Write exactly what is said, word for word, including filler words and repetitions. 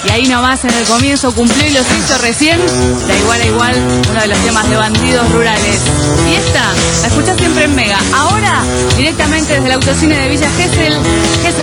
Y ahí nomás en el comienzo cumplió y los hizo recién. Da igual a igual, uno de los temas de Bandidos Rurales. Y esta, la escuchás siempre en Mega. Ahora, directamente desde el autocine de Villa Gesell. Gesell